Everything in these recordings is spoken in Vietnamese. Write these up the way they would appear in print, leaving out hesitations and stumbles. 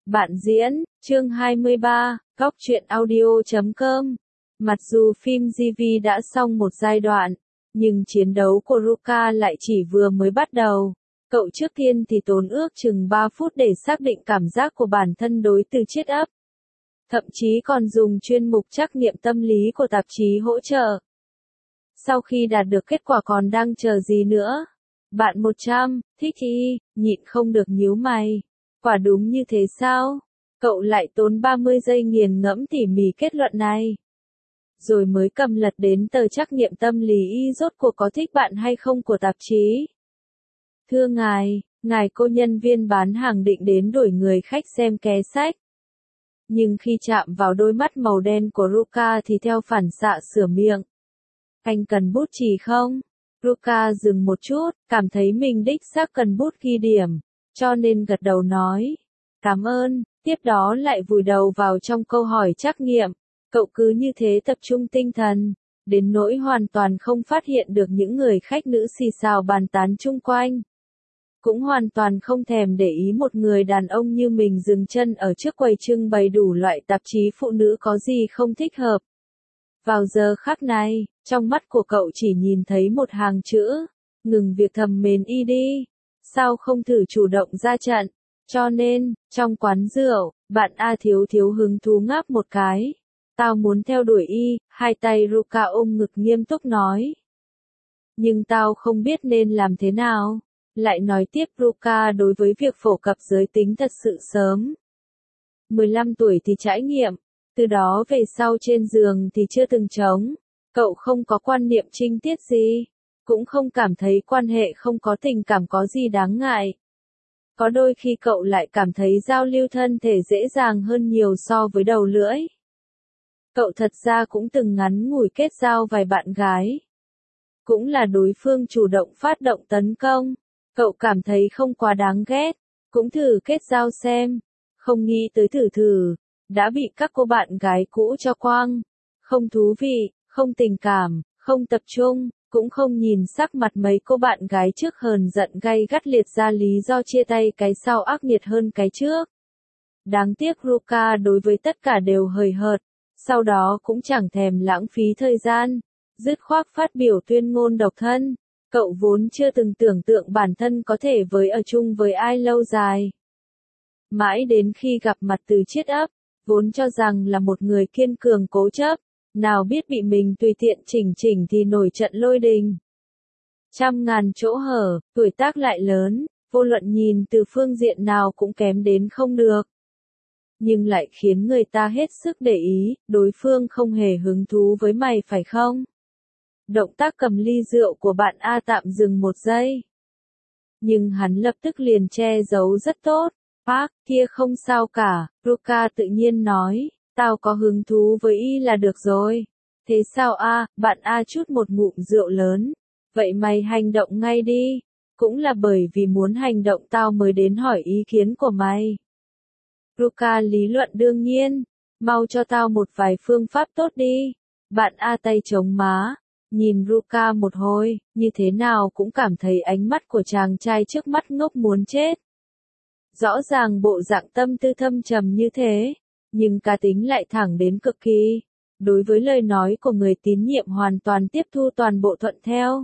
Bạn diễn, chương 23, Góc truyện audio.com. Mặc dù phim GV đã xong một giai đoạn, nhưng chiến đấu của Ruka lại chỉ vừa mới bắt đầu. Cậu trước tiên thì tốn ước chừng 3 phút để xác định cảm giác của bản thân đối từ chiết ấp. Thậm chí còn dùng chuyên mục trắc nghiệm tâm lý của tạp chí hỗ trợ. Sau khi đạt được kết quả còn đang chờ gì nữa? Bạn 100, thích y, nhịn không được nhíu mày. Quả đúng như thế sao? Cậu lại tốn 30 giây nghiền ngẫm tỉ mỉ kết luận này. Rồi mới cầm lật đến tờ trắc nghiệm tâm lý y rốt cuộc có thích bạn hay không của tạp chí. Thưa ngài cô nhân viên bán hàng định đến đổi người khách xem ké sách. Nhưng khi chạm vào đôi mắt màu đen của Ruka thì theo phản xạ sửa miệng. Anh cần bút chì không? Ruka dừng một chút, cảm thấy mình đích xác cần bút ghi điểm, cho nên gật đầu nói. Cảm ơn, tiếp đó lại vùi đầu vào trong câu hỏi trắc nghiệm. Cậu cứ như thế tập trung tinh thần, đến nỗi hoàn toàn không phát hiện được những người khách nữ xì xào bàn tán chung quanh. Cũng hoàn toàn không thèm để ý một người đàn ông như mình dừng chân ở trước quầy trưng bày đủ loại tạp chí phụ nữ có gì không thích hợp. Vào giờ khắc này, trong mắt của cậu chỉ nhìn thấy một hàng chữ, ngừng việc thầm mến y đi, sao không thử chủ động ra trận, cho nên, trong quán rượu, bạn A thiếu hứng thú ngáp một cái. Tao muốn theo đuổi y, hai tay Ruka ôm ngực nghiêm túc nói. Nhưng tao không biết nên làm thế nào. Lại nói tiếp Ruka đối với việc phổ cập giới tính thật sự sớm. 15 tuổi thì trải nghiệm, từ đó về sau trên giường thì chưa từng trống. Cậu không có quan niệm trinh tiết gì, cũng không cảm thấy quan hệ không có tình cảm có gì đáng ngại. Có đôi khi cậu lại cảm thấy giao lưu thân thể dễ dàng hơn nhiều so với đầu lưỡi. Cậu thật ra cũng từng ngắn ngủi kết giao vài bạn gái. Cũng là đối phương chủ động phát động tấn công. Cậu cảm thấy không quá đáng ghét. Cũng thử kết giao xem. Không nghĩ tới thử. Đã bị các cô bạn gái cũ cho quang. Không thú vị, không tình cảm, không tập trung. Cũng không nhìn sắc mặt mấy cô bạn gái trước hờn giận gay gắt liệt ra lý do chia tay cái sau ác nghiệt hơn cái trước. Đáng tiếc Ruka đối với tất cả đều hời hợt. Sau đó cũng chẳng thèm lãng phí thời gian, dứt khoát phát biểu tuyên ngôn độc thân. Cậu vốn chưa từng tưởng tượng bản thân có thể ở chung với ai lâu dài. Mãi đến khi gặp mặt từ chiết ấp, vốn cho rằng là một người kiên cường cố chấp, nào biết bị mình tùy tiện chỉnh thì nổi trận lôi đình. Trăm ngàn chỗ hở, tuổi tác lại lớn, vô luận nhìn từ phương diện nào cũng kém đến không được. Nhưng lại khiến người ta hết sức để ý, đối phương không hề hứng thú với mày phải không? Động tác cầm ly rượu của bạn A tạm dừng một giây. Nhưng hắn lập tức liền che giấu rất tốt. Park, kia không sao cả, Ruka tự nhiên nói, tao có hứng thú với y là được rồi. Thế sao a? Bạn A chút một ngụm rượu lớn. Vậy mày hành động ngay đi. Cũng là bởi vì muốn hành động tao mới đến hỏi ý kiến của mày. Ruka lý luận đương nhiên, mau cho tao một vài phương pháp tốt đi. Bạn A tay chống má, nhìn Ruka một hồi, như thế nào cũng cảm thấy ánh mắt của chàng trai trước mắt ngốc muốn chết. Rõ ràng bộ dạng tâm tư thâm trầm như thế, nhưng cá tính lại thẳng đến cực kỳ. Đối với lời nói của người tín nhiệm hoàn toàn tiếp thu toàn bộ thuận theo.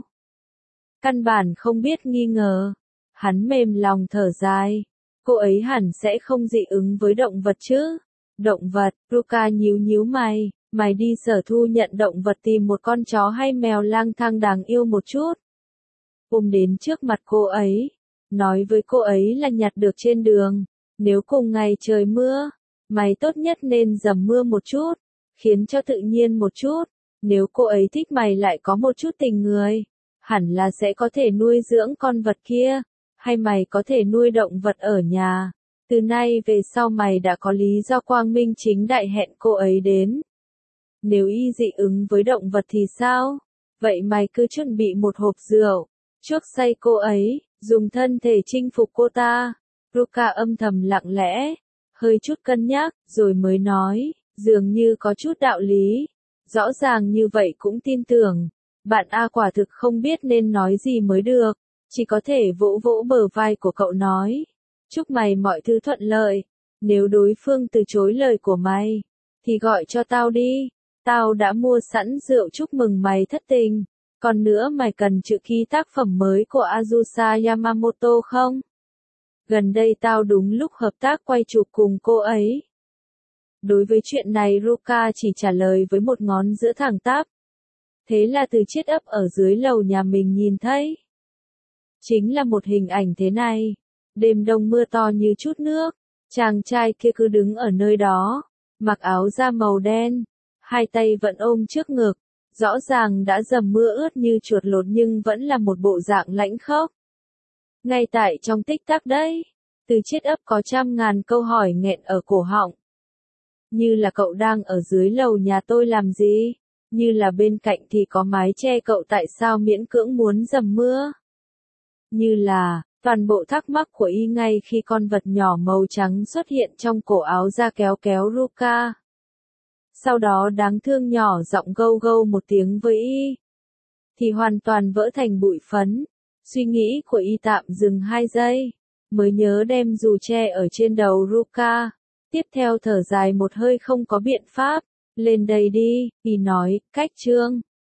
Căn bản không biết nghi ngờ, hắn mềm lòng thở dài. Cô ấy hẳn sẽ không dị ứng với động vật chứ. Động vật, Ruka nhíu mày, mày đi sở thu nhận động vật tìm một con chó hay mèo lang thang đáng yêu một chút. Ôm đến trước mặt cô ấy, nói với cô ấy là nhặt được trên đường. Nếu cùng ngày trời mưa, mày tốt nhất nên dầm mưa một chút, khiến cho tự nhiên một chút. Nếu cô ấy thích mày lại có một chút tình người, hẳn là sẽ có thể nuôi dưỡng con vật kia. Hay mày có thể nuôi động vật ở nhà. Từ nay về sau mày đã có lý do quang minh chính đại hẹn cô ấy đến. Nếu y dị ứng với động vật thì sao? Vậy mày cứ chuẩn bị một hộp rượu, chuốc say cô ấy, dùng thân thể chinh phục cô ta. Ruka âm thầm lặng lẽ, hơi chút cân nhắc, rồi mới nói, dường như có chút đạo lý. Rõ ràng như vậy cũng tin tưởng. Bạn A quả thực không biết nên nói gì mới được. Chỉ có thể vỗ bờ vai của cậu nói. Chúc mày mọi thứ thuận lợi. Nếu đối phương từ chối lời của mày, thì gọi cho tao đi. Tao đã mua sẵn rượu chúc mừng mày thất tình. Còn nữa mày cần chữ ký tác phẩm mới của Azusa Yamamoto không? Gần đây tao đúng lúc hợp tác quay chụp cùng cô ấy. Đối với chuyện này Ruka chỉ trả lời với một ngón giữa thẳng tắp. Thế là từ chiếc ấp ở dưới lầu nhà mình nhìn thấy. Chính là một hình ảnh thế này. Đêm đông mưa to như chút nước. Chàng trai kia cứ đứng ở nơi đó. Mặc áo da màu đen. Hai tay vẫn ôm trước ngực. Rõ ràng đã dầm mưa ướt như chuột lột nhưng vẫn là một bộ dạng lãnh khốc. Ngay tại trong tích tắc đấy. Từ chiếc ấp có trăm ngàn câu hỏi nghẹn ở cổ họng. Như là cậu đang ở dưới lầu nhà tôi làm gì? Như là bên cạnh thì có mái che cậu tại sao miễn cưỡng muốn dầm mưa? Như là, toàn bộ thắc mắc của y ngay khi con vật nhỏ màu trắng xuất hiện trong cổ áo da kéo kéo Ruka. Sau đó đáng thương nhỏ giọng gâu gâu một tiếng với y. Thì hoàn toàn vỡ thành bụi phấn. Suy nghĩ của y tạm dừng 2 giây. Mới nhớ đem dù che ở trên đầu Ruka. Tiếp theo thở dài một hơi không có biện pháp. Lên đây đi, y nói, cách trương.